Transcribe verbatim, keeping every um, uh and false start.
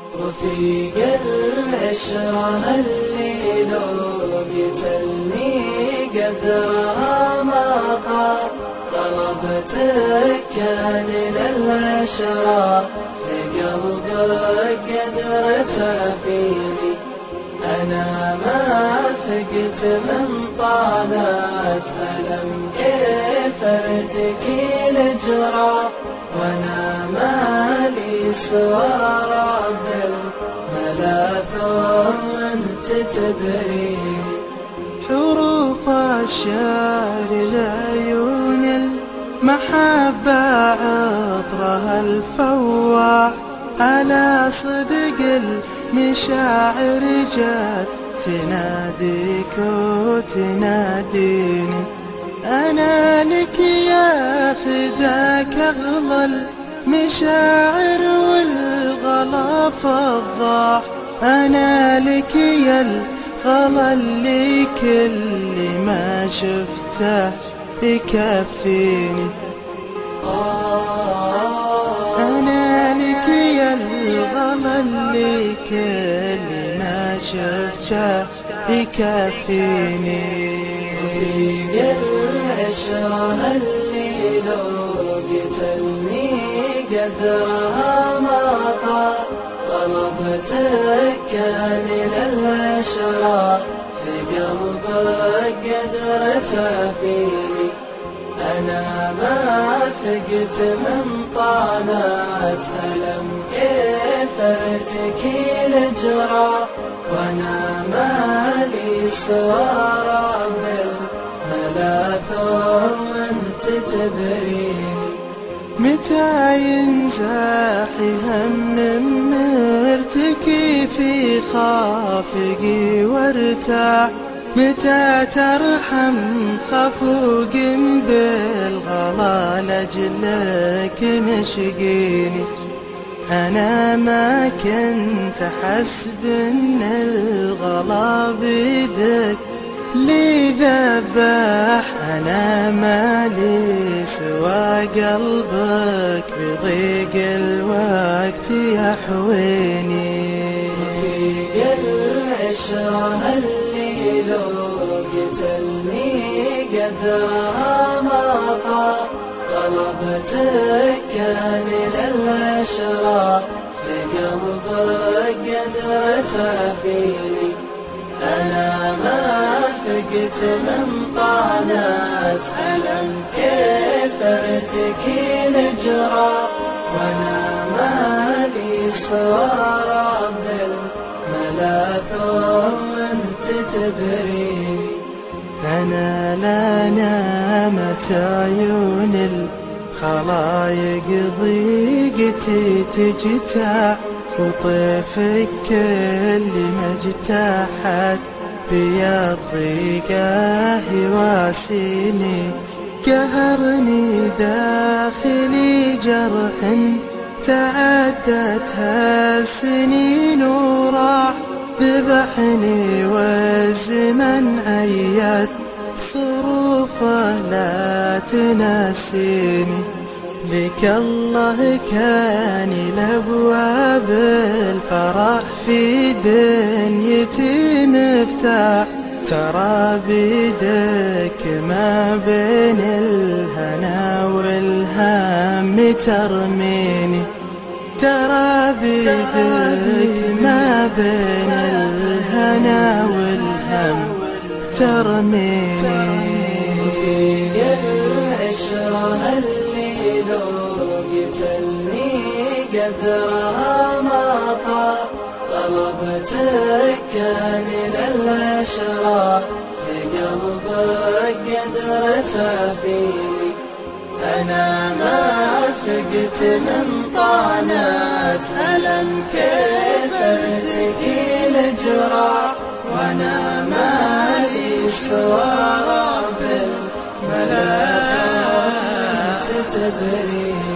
رفيق العشرة اللي لو قتلني قدرها ما طال، طلبتك كان للعشرة لقلبك قدرتها فيني. أنا ما فقت من طالت ألم كيف ارتكي الجرى، وانا مالي سوى رب الملا ثم انت تبريني. حروف الشعر العيون المحبة عطرها الفواح، على صدق المشاعر جات تناديك وتناديني. أنا لك يا فداك أغلى المشاعر والغلا فضاح، أنا لك يا الغلا اللي كل ما شفته يكفيني. أنا لك يا الغلا اللي كل ما شفته يكفيني. رفيق العشرة اللي لو قتلني قدرها ما طال، طلبتك كان للعشرة في قلبك قدرتها فيني. أنا ما فقت من طالت ألم كيف ارتكي الجرى، وانا مالي سوى رب الملا ثم انت تبريني. متى ينزاح هم مرتكي في خافقي وارتاح، متى ترحم خفوق بالغلا لجلك مشقيني. أنا ما كنت حسب إن الغلا بيدك لي ذبح، أنا مالي سوى قلبك بضيق الوقت يحويني. رفيق العشرة اللي لو قتلني قدرها ما طال، طلبتك كان للعشرة في قلبك قدرتها فيني. أنا ما فقت من طالت ألم كيف ارتكي الجرى، وانا مالي سوى رب الملا ثم انت تبريني. أنا لا نامت عيون الخلايق ضيقتي تجتاح، وطيفك كل ما اجتاحت بيا الضيقة يواسيني. قهرني داخلي جرح تعدتها السنين وراح، ذبحني والزمن أيد صروفه لا تنسيني. لك الله كان لأبواب الفرح في دنيتي مفتاح، ترى بيدك ما بين الهنا والهم ترميني. ترى بيدك ما بين الهنا والهم ترميني. رفيق العشرة اللي لو قتلني قدرها ما طال، طلبتك كان للعشرة في قلبك قدرتها فيني. أنا ما فقت من طالت ألم كيف ارتكي الجرى، وانا مالي سوى رب الملا تتبري.